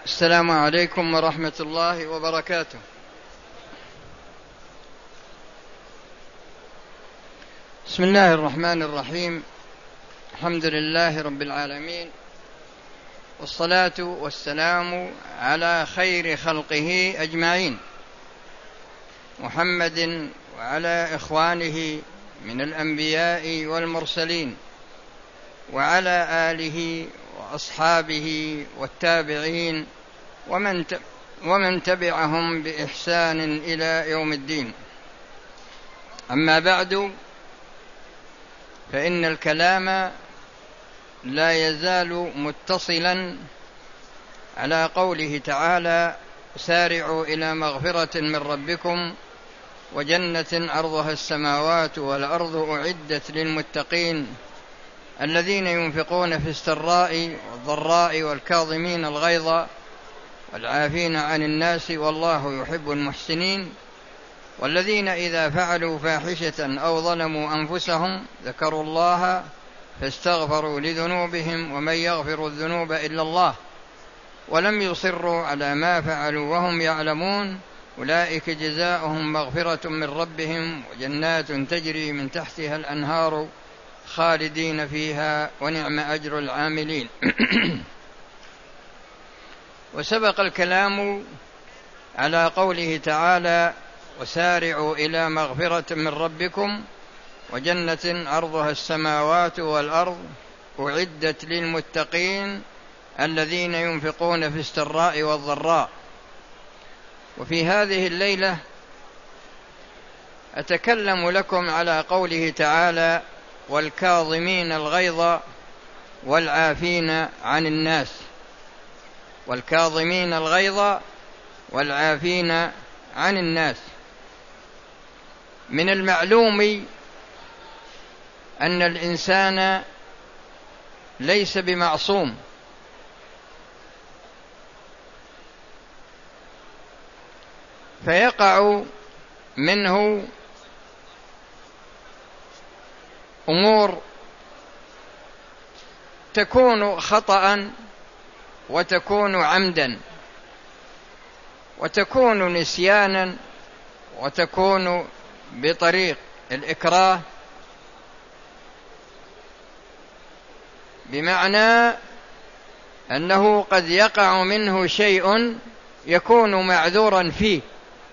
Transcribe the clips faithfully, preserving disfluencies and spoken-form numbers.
السلام عليكم ورحمة الله وبركاته. بسم الله الرحمن الرحيم. الحمد لله رب العالمين، والصلاة والسلام على خير خلقه أجمعين، محمد وعلى إخوانه من الأنبياء والمرسلين، وعلى آله وأصحابه والتابعين ومن ومن تبعهم بإحسان إلى يوم الدين. أما بعد، فإن الكلام لا يزال متصلا على قوله تعالى: سارعوا إلى مغفرة من ربكم وجنة عرضها السماوات والأرض أعدت للمتقين الذين ينفقون في السراء والضراء والكاظمين الغيظ والعافين عن الناس والله يحب المحسنين، والذين إذا فعلوا فاحشة أو ظلموا أنفسهم ذكروا الله فاستغفروا لذنوبهم ومن يغفر الذنوب إلا الله ولم يصروا على ما فعلوا وهم يعلمون أولئك جزاؤهم مغفرة من ربهم وجنات تجري من تحتها الأنهار خالدين فيها ونعم أجر العاملين. وسبق الكلام على قوله تعالى: وسارعوا إلى مغفرة من ربكم وجنة عرضها السماوات والأرض أعدت للمتقين الذين ينفقون في السراء والضراء. وفي هذه الليلة أتكلم لكم على قوله تعالى: والكاظمين الغيظ والعافين عن الناس. والكاظمين الغيظ والعافين عن الناس. من المعلوم أن الإنسان ليس بمعصوم، فيقع منه أمور تكون خطأ وتكون عمدا وتكون نسيانا وتكون بطريق الإكراه، بمعنى أنه قد يقع منه شيء يكون معذورا فيه،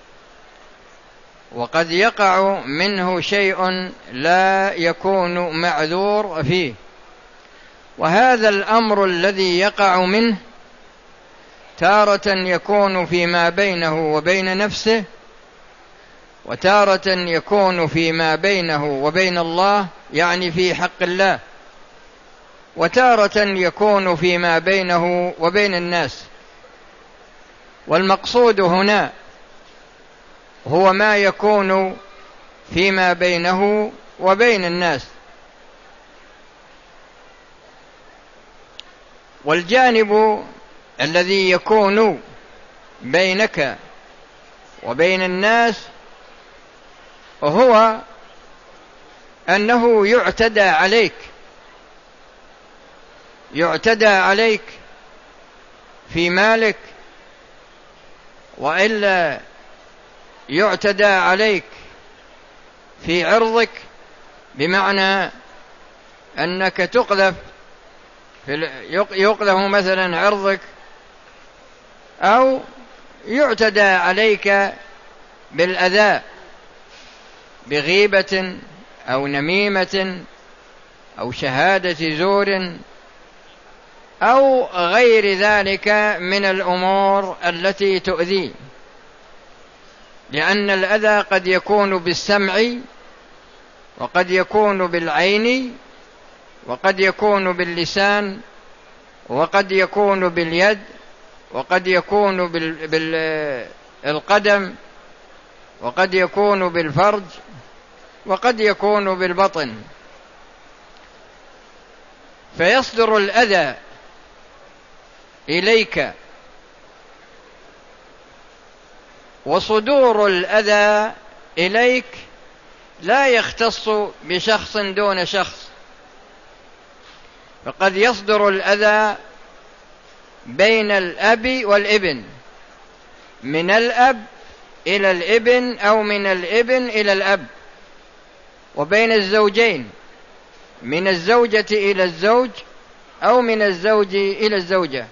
وقد يقع منه شيء لا يكون معذور فيه. وهذا الأمر الذي يقع منه تارة يكون فيما بينه وبين نفسه، وتارة يكون فيما بينه وبين الله، يعني في حق الله، وتارة يكون فيما بينه وبين الناس. والمقصود هنا هو ما يكون فيما بينه وبين الناس. والجانب الذي يكون بينك وبين الناس هو أنه يعتدى عليك، يعتدى عليك في مالك، وإلا يعتدى عليك في عرضك، بمعنى أنك تقذف يقذف مثلا عرضك، أو يعتدى عليك بالأذى بغيبة أو نميمة أو شهادة زور أو غير ذلك من الأمور التي تؤذي. لأن الأذى قد يكون بالسمع، وقد يكون بالعين، وقد يكون باللسان، وقد يكون باليد، وقد يكون بالقدم، وقد يكون بالفرج، وقد يكون بالبطن. فيصدر الأذى إليك، وصدور الأذى إليك لا يختص بشخص دون شخص، فقد يصدر الأذى بين الأب والابن، من الأب إلى الابن أو من الابن إلى الأب، وبين الزوجين، من الزوجة إلى الزوج أو من الزوج إلى الزوجة،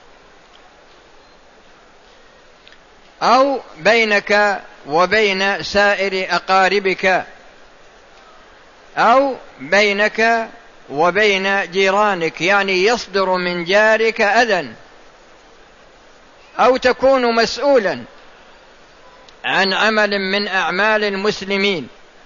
أو بينك وبين سائر أقاربك، أو بينك وبين جيرانك، يعني يصدر من جارك أذى، أو تكون مسؤولا عن عمل من أعمال المسلمين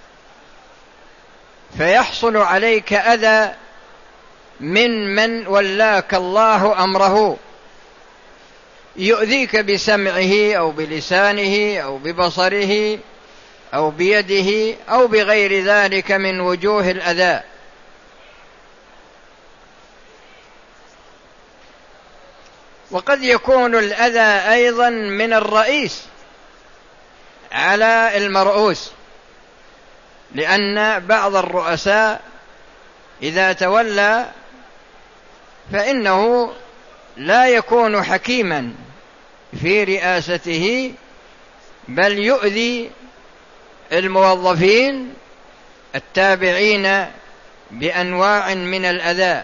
فيحصل عليك أذى من من ولاك الله أمره، يؤذيك بسمعه أو بلسانه أو ببصره أو بيده أو بغير ذلك من وجوه الأذى. وقد يكون الأذى أيضا من الرئيس على المرؤوس، لأن بعض الرؤساء إذا تولى فإنه لا يكون حكيما في رئاسته، بل يؤذي الموظفين التابعين بأنواع من الأذى.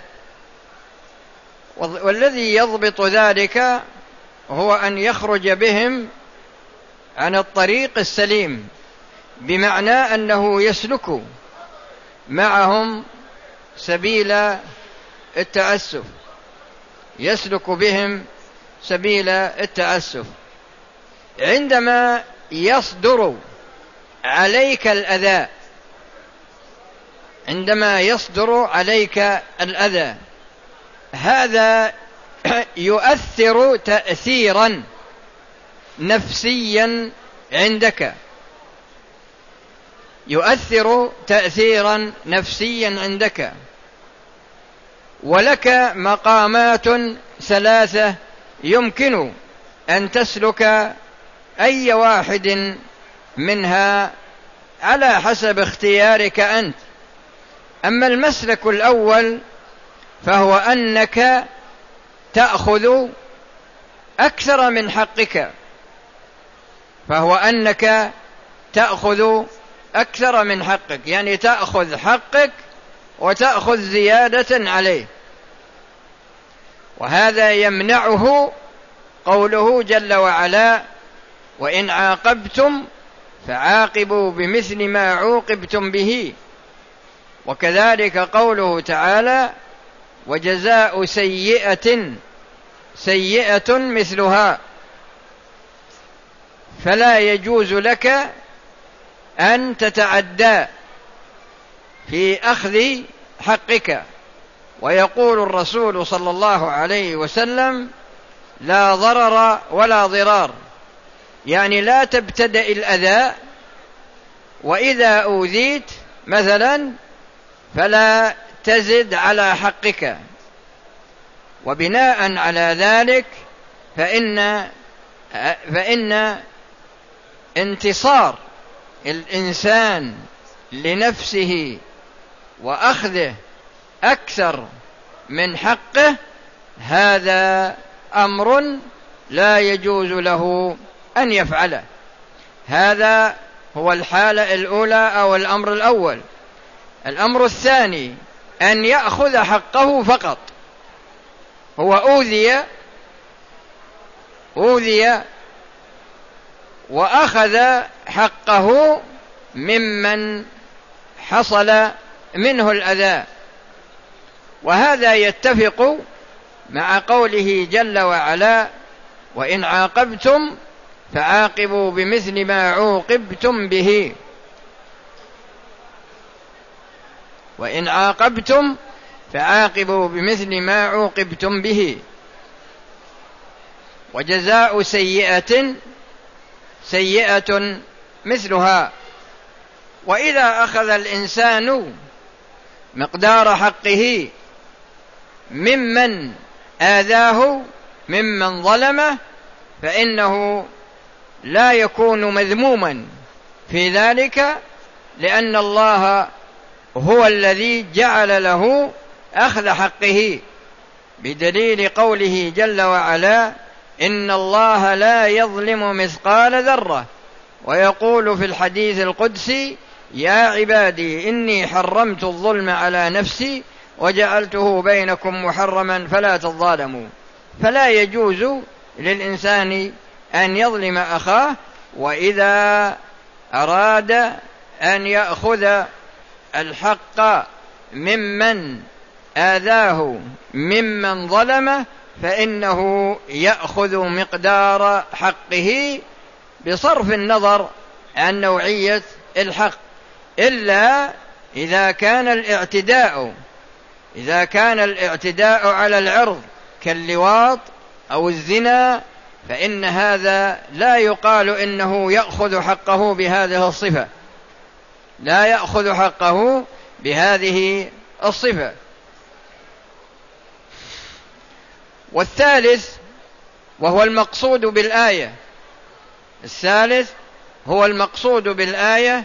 والذي يضبط ذلك هو أن يخرج بهم عن الطريق السليم، بمعنى أنه يسلك معهم سبيل التأسف، يسلك بهم سبيل التأسف. عندما يصدر عليك الأذى، عندما يصدر عليك الأذى هذا يؤثر تأثيرا نفسيا عندك، يؤثر تأثيرا نفسيا عندك، ولك مقامات ثلاثة يمكن أن تسلك أي واحد منها على حسب اختيارك أنت. أما المسلك الأول فهو أنك تأخذ أكثر من حقك، فهو أنك تأخذ أكثر من حقك، يعني تأخذ حقك وتأخذ زيادة عليه. وهذا يمنعه قوله جل وعلا: وإن عاقبتم فعاقبوا بمثل ما عوقبتم به. وكذلك قوله تعالى: وجزاء سيئة سيئة مثلها. فلا يجوز لك أن تتعدى في أخذ حقك. ويقول الرسول صلى الله عليه وسلم: لا ضرر ولا ضرار، يعني لا تبتدأ الأذى، وإذا أوذيت مثلا فلا تزد على حقك. وبناء على ذلك فإن فإن انتصار الإنسان لنفسه وأخذه أكثر من حقه هذا أمر لا يجوز له أن يفعله. هذا هو الحالة الأولى أو الأمر الأول. الأمر الثاني أن يأخذ حقه فقط. هو أوذي أوذي وأخذ حقه ممن حصل منه الأذى، وهذا يتفق مع قوله جل وعلا: وإن عاقبتم فعاقبوا بمثل ما عوقبتم به. وإن عاقبتم فعاقبوا بمثل ما عوقبتم به. وجزاء سيئة سيئة مثلها. وإذا أخذ الإنسان مقدار حقه ممن آذاه ممن ظلمه فإنه لا يكون مذموما في ذلك، لأن الله هو الذي جعل له أخذ حقه، بدليل قوله جل وعلا: إن الله لا يظلم مثقال ذرة، ويقول في الحديث القدسي: يا عبادي إني حرمت الظلم على نفسي وجعلته بينكم محرما فلا تظالموا. فلا يجوز للإنسان أن يظلم أخاه، وإذا أراد أن يأخذ الحق ممن آذاه ممن ظلمه فإنه يأخذ مقدار حقه بصرف النظر عن نوعية الحق، إلا إذا كان الاعتداء إذا كان الاعتداء على العرض كاللواط أو الزنا، فإن هذا لا يقال إنه يأخذ حقه بهذه الصفة، لا يأخذ حقه بهذه الصفة. والثالث وهو المقصود بالآية الثالث هو المقصود بالآية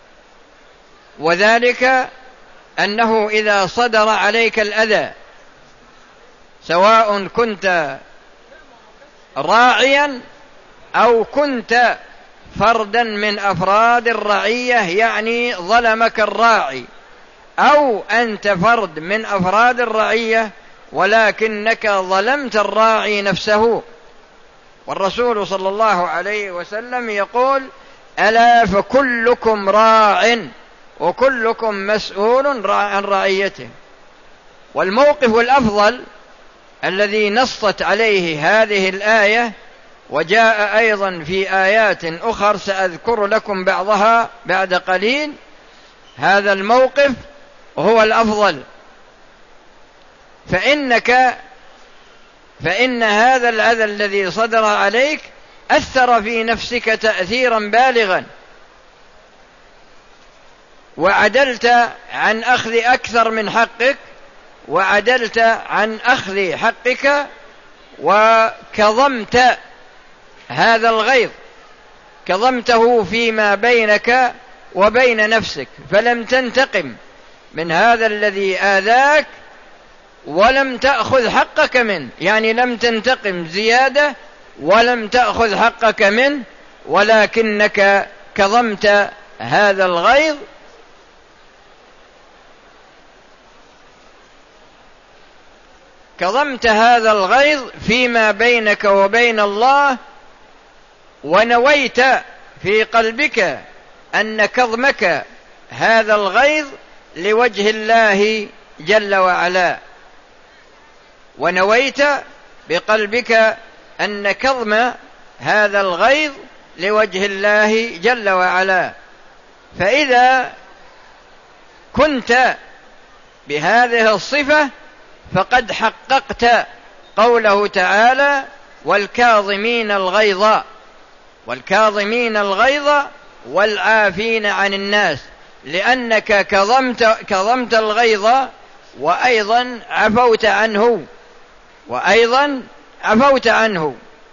وذلك أنه إذا صدر عليك الأذى، سواء كنت راعيا أو كنت فردا من أفراد الرعية، يعني ظلمك الراعي، أو أنت فرد من أفراد الرعية ولكنك ظلمت الراعي نفسه. والرسول صلى الله عليه وسلم يقول: ألا فكلكم راع وكلكم مسؤول عن رعيته. والموقف الأفضل الذي نصت عليه هذه الآية، وجاء أيضا في آيات أخر سأذكر لكم بعضها بعد قليل، هذا الموقف هو الأفضل، فإنك فإن هذا الأذى الذي صدر عليك أثر في نفسك تأثيرا بالغا، وعدلت عن أخذ أكثر من حقك، وعدلت عن أخذ حقك، وكظمت هذا الغيظ، كظمته فيما بينك وبين نفسك، فلم تنتقم من هذا الذي آذاك ولم تأخذ حقك منه، يعني لم تنتقم زيادة ولم تأخذ حقك منه، ولكنك كظمت هذا الغيظ كظمت هذا الغيظ فيما بينك وبين الله، ونويت في قلبك أن كظمك هذا الغيظ لوجه الله جل وعلا، ونويت بقلبك أن كظم هذا الغيظ لوجه الله جل وعلا. فإذا كنت بهذه الصفة فقد حققت قوله تعالى: والكاظمين الغيظ والكاظمين الغيظ والعافين عن الناس، لأنك كظمت كظمت الغيظ وأيضا عفوت عنه وأيضا عفوت عنه.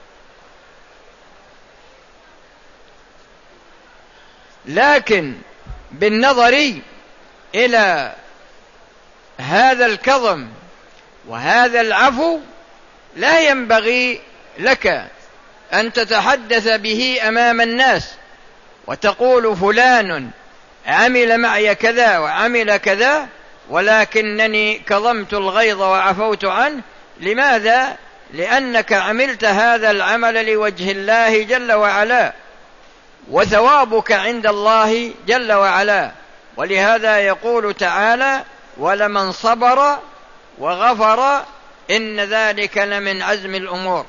لكن بالنظر إلى هذا الكظم وهذا العفو لا ينبغي لك أن تتحدث به أمام الناس وتقول: فلان عمل معي كذا وعمل كذا ولكنني كظمت الغيظ وعفوت عنه. لماذا؟ لأنك عملت هذا العمل لوجه الله جل وعلا، وثوابك عند الله جل وعلا. ولهذا يقول تعالى: ولمن صبر وغفر إن ذلك لمن عزم الأمور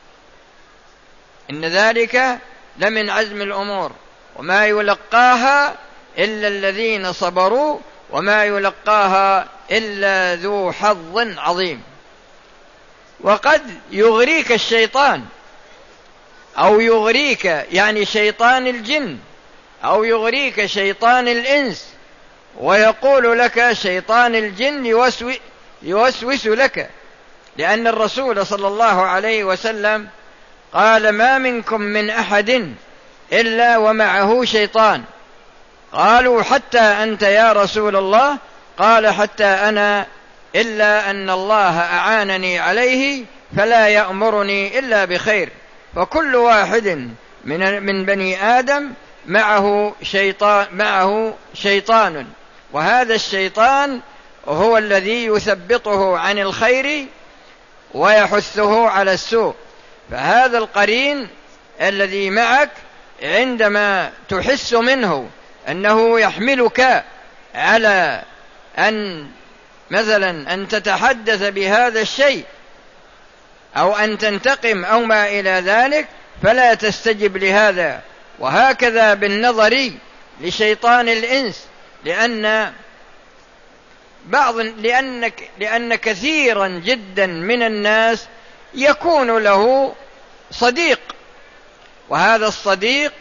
إن ذلك لمن عزم الأمور وما يلقاها إلا الذين صبروا وما يلقاها إلا ذو حظ عظيم. وقد يغريك الشيطان أو يغريك يعني شيطان الجن أو يغريك شيطان الإنس، ويقول لك شيطان الجن يوسوس, يوسوس لك، لأن الرسول صلى الله عليه وسلم قال: ما منكم من أحد إلا ومعه شيطان. قالوا: حتى أنت يا رسول الله؟ قال: حتى أنا إلا أن الله أعانني عليه فلا يأمرني إلا بخير. فكل واحد من من بني آدم معه شيطان معه شيطان، وهذا الشيطان هو الذي يثبطه عن الخير ويحثه على السوء. فهذا القرين الذي معك عندما تحس منه أنه يحملك على أن مثلا أن تتحدث بهذا الشيء أو أن تنتقم أو ما إلى ذلك فلا تستجب لهذا. وهكذا بالنظر لشيطان الإنس، لأن بعض لأنك لأن كثيرا جدا من الناس يكون له صديق، وهذا الصديق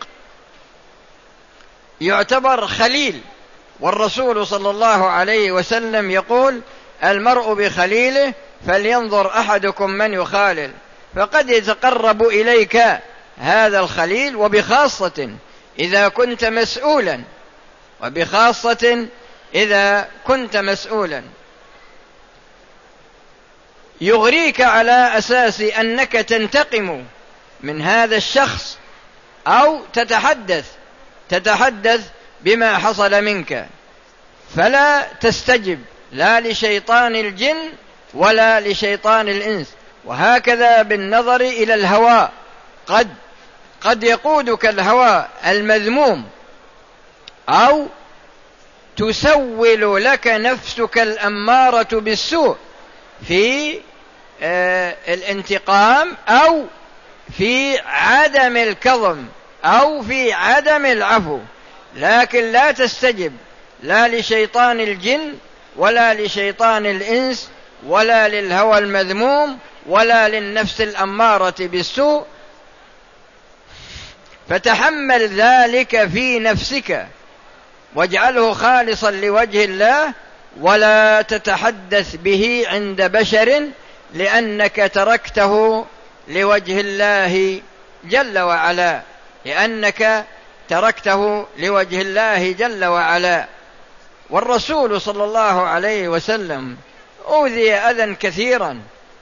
يعتبر خليل، والرسول صلى الله عليه وسلم يقول: المرء بخليله فلينظر أحدكم من يخالل. فقد يتقرب إليك هذا الخليل، وبخاصة إذا كنت مسؤولا وبخاصة إذا كنت مسؤولا يغريك على أساس أنك تنتقم من هذا الشخص أو تتحدث تتحدث بما حصل منك، فلا تستجب لا لشيطان الجن ولا لشيطان الإنس. وهكذا بالنظر إلى الهوى، قد قد يقودك الهوى المذموم أو تسول لك نفسك الأمارة بالسوء في آه الانتقام أو في عدم الكظم أو في عدم العفو، لكن لا تستجب لا لشيطان الجن ولا لشيطان الإنس ولا للهوى المذموم ولا للنفس الأمارة بالسوء، فتحمل ذلك في نفسك واجعله خالصا لوجه الله، ولا تتحدث به عند بشر، لأنك تركته لوجه الله جل وعلا لأنك تركته لوجه الله جل وعلا. والرسول صلى الله عليه وسلم أوذي أذى كثيرا،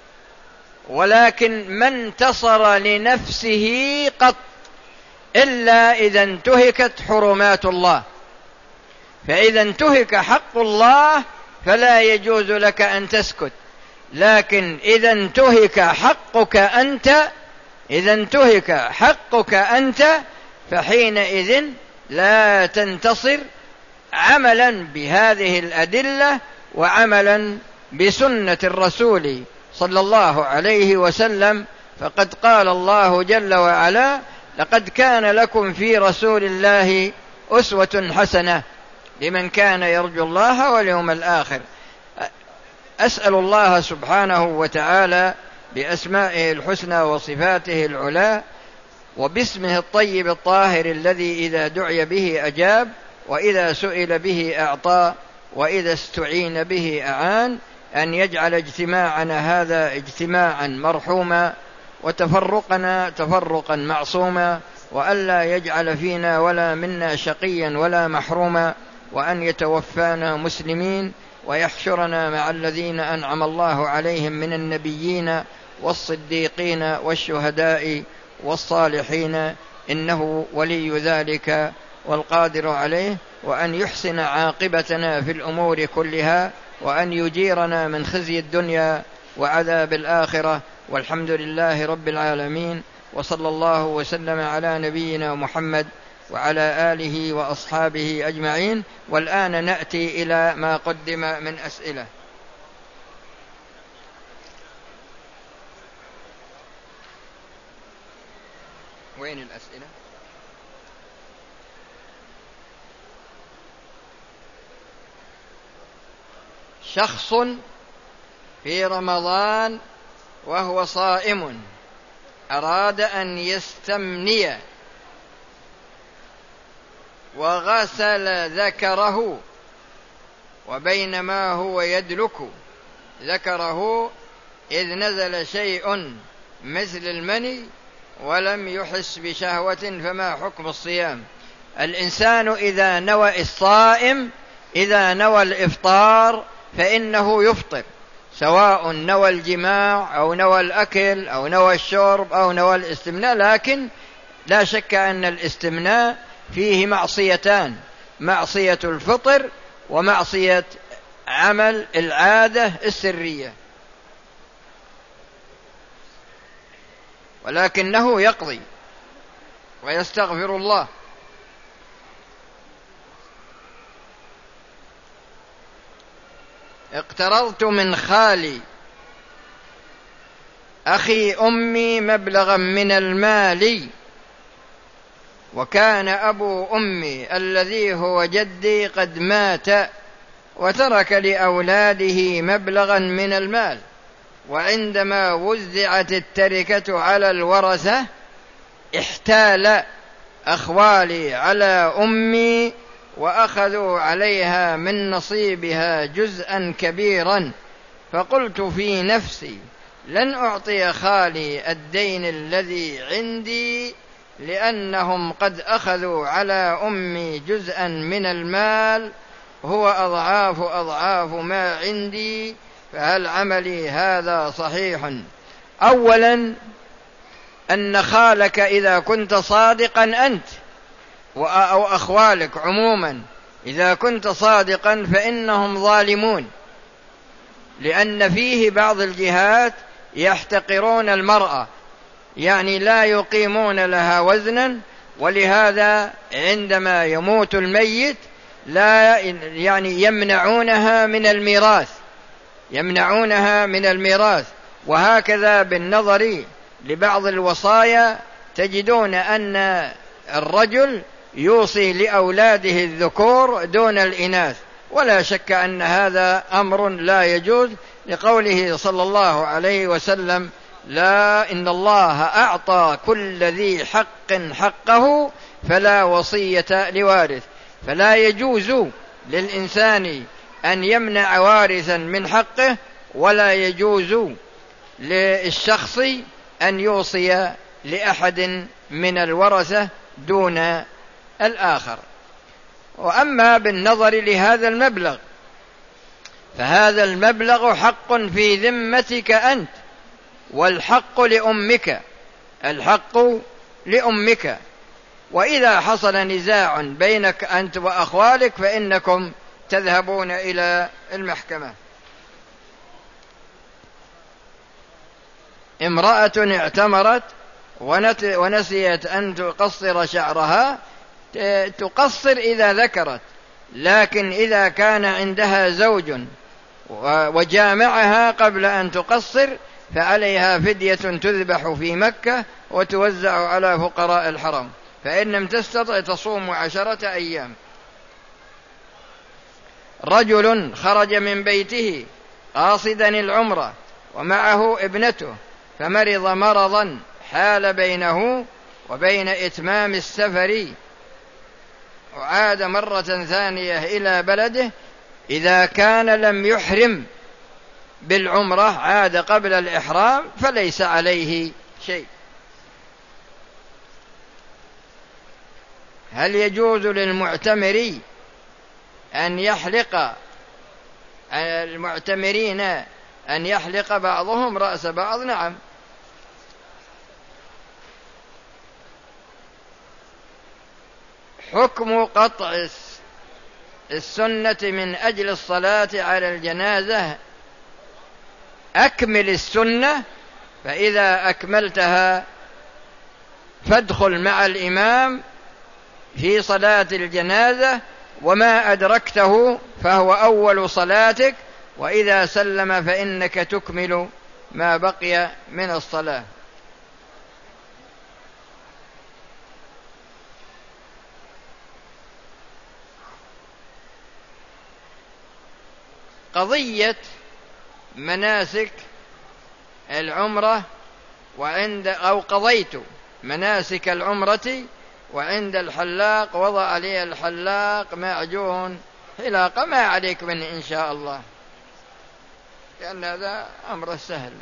ولكن ما انتصر لنفسه قط إلا إذا انتهكت حرمات الله. فإذا انتهك حق الله فلا يجوز لك أن تسكت، لكن إذا انتهك حقك أنت إذا انتهك حقك أنت فحينئذ لا تنتصر، عملا بهذه الأدلة وعملا بسنة الرسول صلى الله عليه وسلم. فقد قال الله جل وعلا: لقد كان لكم في رسول الله أسوة حسنة لمن كان يرجو الله واليوم الآخر. أسأل الله سبحانه وتعالى بأسمائه الحسنى وصفاته العلى وباسمه الطيب الطاهر الذي إذا دعي به أجاب، وإذا سئل به أعطى، وإذا استعين به أعان، أن يجعل اجتماعنا هذا اجتماعا مرحوما وتفرقنا تفرقا معصوما، وألا يجعل فينا ولا منا شقيا ولا محروما، وأن يتوفانا مسلمين ويحشرنا مع الذين أنعم الله عليهم من النبيين والصديقين والشهداء والصالحين، إنه ولي ذلك والقادر عليه، وأن يحسن عاقبتنا في الأمور كلها، وأن يجيرنا من خزي الدنيا وعذاب الآخرة. والحمد لله رب العالمين، وصلى الله وسلم على نبينا محمد وعلى آله وأصحابه أجمعين. والآن نأتي إلى ما قدم من أسئلة. وين الأسئلة؟ شخص في رمضان وهو صائم أراد أن يستمني وغسل ذكره، وبينما هو يدلك ذكره إذ نزل شيء مثل المني ولم يحس بشهوة، فما حكم الصيام؟ الإنسان إذا نوى الصائم إذا نوى الإفطار فإنه يفطر، سواء نوى الجماع أو نوى الأكل أو نوى الشرب أو نوى الاستمناء، لكن لا شك أن الاستمناء فيه معصيتان: معصية الفطر ومعصية عمل العادة السرية، ولكنه يقضي ويستغفر الله. اقترضت من خالي أخي أمي مبلغا من المال، وكان أبو أمي الذي هو جدي قد مات وترك لأولاده مبلغا من المال، وعندما وزعت التركة على الورثة احتال أخوالي على أمي وأخذوا عليها من نصيبها جزءا كبيرا، فقلت في نفسي لن أعطي خالي الدين الذي عندي لأنهم قد أخذوا على أمي جزءا من المال هو أضعاف أضعاف ما عندي، فهل عملي هذا صحيح؟ أولا، أن خالك إذا كنت صادقا أنت أو أخوالك عموما إذا كنت صادقا فإنهم ظالمون، لأن فيه بعض الجهات يحتقرون المرأة، يعني لا يقيمون لها وزنا، ولهذا عندما يموت الميت لا يعني يمنعونها من الميراث يمنعونها من الميراث وهكذا بالنظر لبعض الوصايا تجدون أن الرجل يوصي لأولاده الذكور دون الإناث، ولا شك أن هذا أمر لا يجوز، لقوله صلى الله عليه وسلم: لا إن الله أعطى كل ذي حق حقه فلا وصية لوارث. فلا يجوز للإنسان أن يمنع وارثا من حقه، ولا يجوز للشخص أن يوصي لأحد من الورثة دون الآخر. وأما بالنظر لهذا المبلغ فهذا المبلغ حق في ذمتك أنت، والحق لأمك الحق لأمك وإذا حصل نزاع بينك أنت وأخوالك فإنكم تذهبون إلى المحكمة. امرأة اعتمرت ونسيت أن تقصر شعرها، تقصر إذا ذكرت، لكن إذا كان عندها زوج وجامعها قبل أن تقصر فعليها فدية تذبح في مكة وتوزع على فقراء الحرم، فإن لم تستطع تصوم عشرة أيام. رجل خرج من بيته قاصدا العمرة ومعه ابنته، فمرض مرضا حال بينه وبين إتمام السفر، وعاد مرة ثانية إلى بلده. إذا كان لم يحرم بالعمرة عاد قبل الإحرام فليس عليه شيء. هل يجوز للمعتمر أن يحلق المعتمرين أن يحلق بعضهم رأس بعض؟ نعم. حكم قطع السنة من أجل الصلاة على الجنازة: أكمل السنة، فإذا أكملتها فادخل مع الإمام في صلاة الجنازة، وما أدركته فهو أول صلاتك، وإذا سلم فإنك تكمل ما بقي من الصلاة. قضية مناسك العمرة وعند أو قضيت مناسك العمرة وعند الحلاق وضع لي الحلاق معجون حلاقة، ما عليك من إن شاء الله، لأن هذا أمر سهل.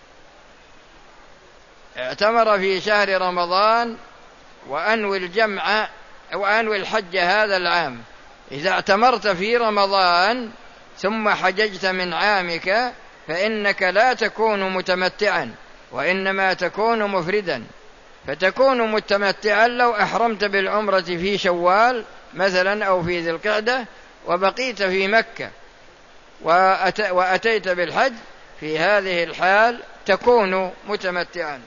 اعتمر في شهر رمضان وأنوي الجمع وأنوي الحج هذا العام. إذا اعتمرت في رمضان ثم حججت من عامك فإنك لا تكون متمتعا وإنما تكون مفردا. فتكون متمتعا لو أحرمت بالعمرة في شوال مثلا أو في ذي القعدة وبقيت في مكة وأتيت بالحج، في هذه الحال تكون متمتعا.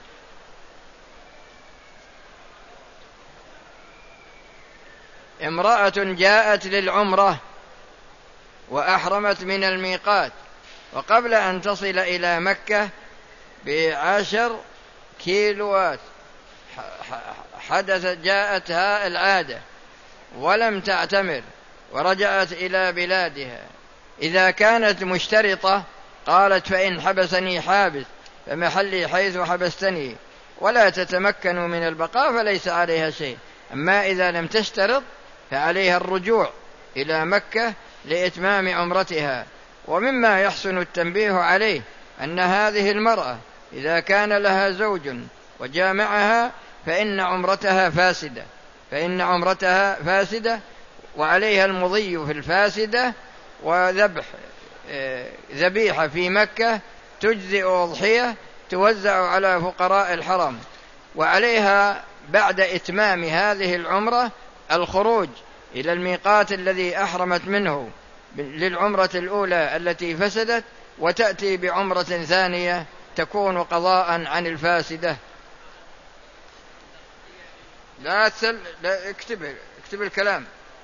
امرأة جاءت للعمرة وأحرمت من الميقات، وقبل أن تصل إلى مكة بعشر كيلوات حدثت جاءتها العادة ولم تعتمر ورجعت إلى بلادها. إذا كانت مشترطة قالت: فإن حبسني حابس فمحلي حيث حبستني، ولا تتمكن من البقاء فليس عليها شيء. أما إذا لم تشترط فعليها الرجوع إلى مكة لإتمام عمرتها. ومما يحسن التنبيه عليه أن هذه المرأة إذا كان لها زوج وجامعها فإن عمرتها فاسدة فإن عمرتها فاسدة وعليها المضي في الفاسدة، وذبح ذبيحة في مكة تجزئ أضحية توزع على فقراء الحرم. وعليها بعد إتمام هذه العمرة الخروج إلى الميقات الذي أحرمت منه للعمرة الأولى التي فسدت، وتأتي بعمرة ثانية تكون قضاء عن الفاسدة. لا تسل لا اكتب اكتب الكلام.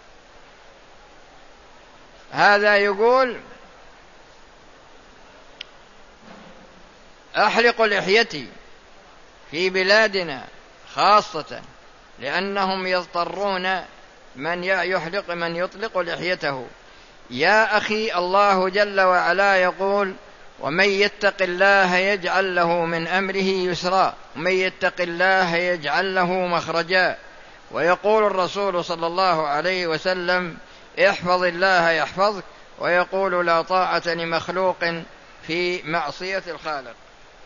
هذا يقول: أحلق لحيتي في بلادنا خاصة لأنهم يضطرون من يحلق من يطلق لحيته. يا أخي، الله جل وعلا يقول: ومن يتق الله يجعل له من أمره يسرا، ومن يتق الله يجعل له مخرجا. ويقول الرسول صلى الله عليه وسلم: احفظ الله يحفظك. ويقول: لا طاعة لمخلوق في معصية الخالق.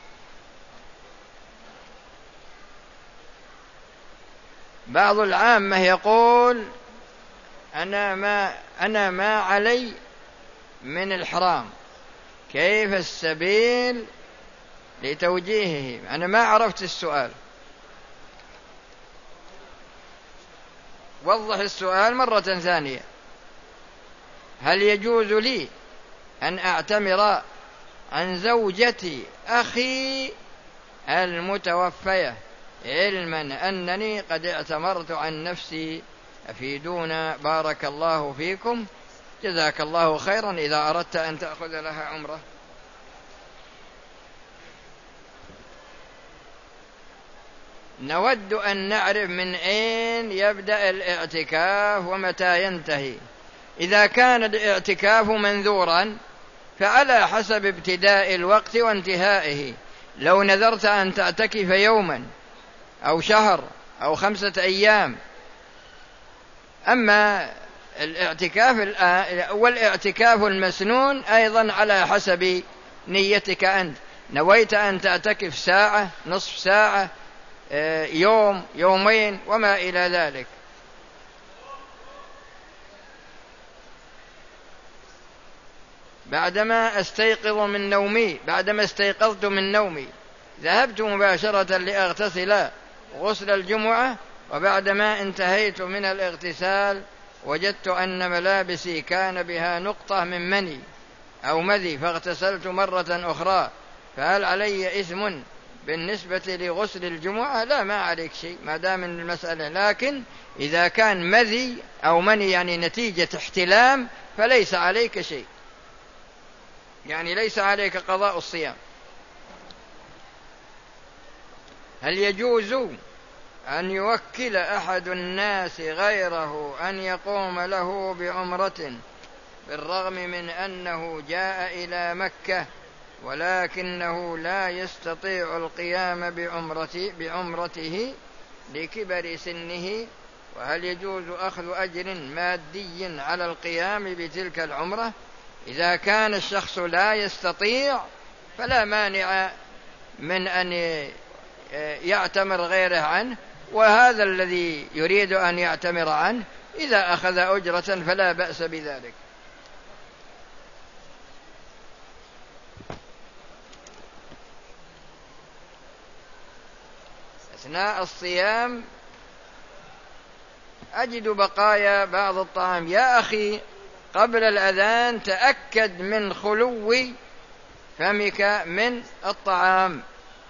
بعض العامة يقول: أنا ما, أنا ما علي من الحرام، كيف السبيل لتوجيهه؟ أنا ما عرفت السؤال، وضح السؤال مرة ثانية. هل يجوز لي أن أعتمر عن زوجتي أخي المتوفية علما أنني قد اعتمرت عن نفسي؟ أفيدونا بارك الله فيكم، جزاك الله خيرا إذا أردت أن تأخذ لها عمرة. نود أن نعرف من أين يبدأ الاعتكاف ومتى ينتهي. إذا كان الاعتكاف منذورا فعلى حسب ابتداء الوقت وانتهائه. لو نذرت أن تعتكف يوما أو شهر أو خمسة أيام. أما الاعتكاف والاعتكاف المسنون أيضا على حسب نيتك أنت. نويت أن تعتكف ساعة، نصف ساعة، يوم، يومين، وما إلى ذلك. بعدما استيقظ من نومي بعدما استيقظت من نومي ذهبت مباشرة لأغتسل غسل الجمعة، وبعدما انتهيت من الاغتسال وجدت أن ملابسي كان بها نقطة من مني أو مذي فاغتسلت مرة أخرى، فهل علي إثم بالنسبة لغسل الجمعة؟ لا، ما عليك شيء ما دام المسألة. لكن إذا كان مذي أو مني يعني نتيجة احتلام فليس عليك شيء، يعني ليس عليك قضاء الصيام. هل يجوز أن يوكل أحد الناس غيره أن يقوم له بعمرة بالرغم من أنه جاء إلى مكة ولكنه لا يستطيع القيام بعمرته, بعمرته لكبر سنه؟ وهل يجوز أخذ أجر مادي على القيام بتلك العمرة؟ إذا كان الشخص لا يستطيع فلا مانع من أن يعتمر غيره عنه، وهذا الذي يريد أن يعتمر عنه إذا أخذ أجرة فلا بأس بذلك. أثناء الصيام أجد بقايا بعض الطعام، يا أخي قبل الأذان تأكد من خلو فمك من الطعام.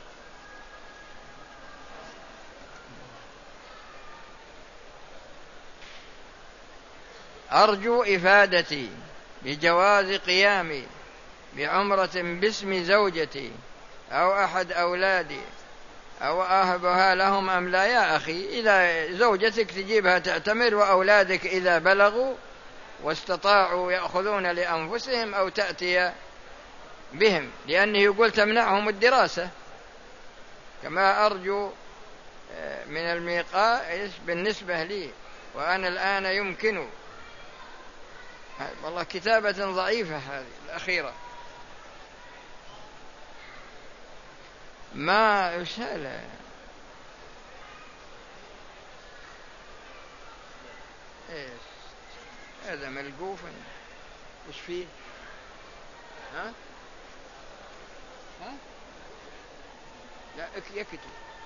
أرجو إفادتي بجواز قيامي بعمرة باسم زوجتي أو أحد أولادي، أو أهبها لهم أم لا؟ يا أخي إذا زوجتك تجيبها تعتمر، وأولادك إذا بلغوا واستطاعوا يأخذون لأنفسهم، أو تأتي بهم، لأنه يقول تمنعهم الدراسة. كما أرجو من الميقات بالنسبة لي، وأنا الآن يمكن والله كتابة ضعيفة هذه الأخيرة ما رسالة. إيش هذا ملقوف؟ وش فيه؟ ها ها لا يكتب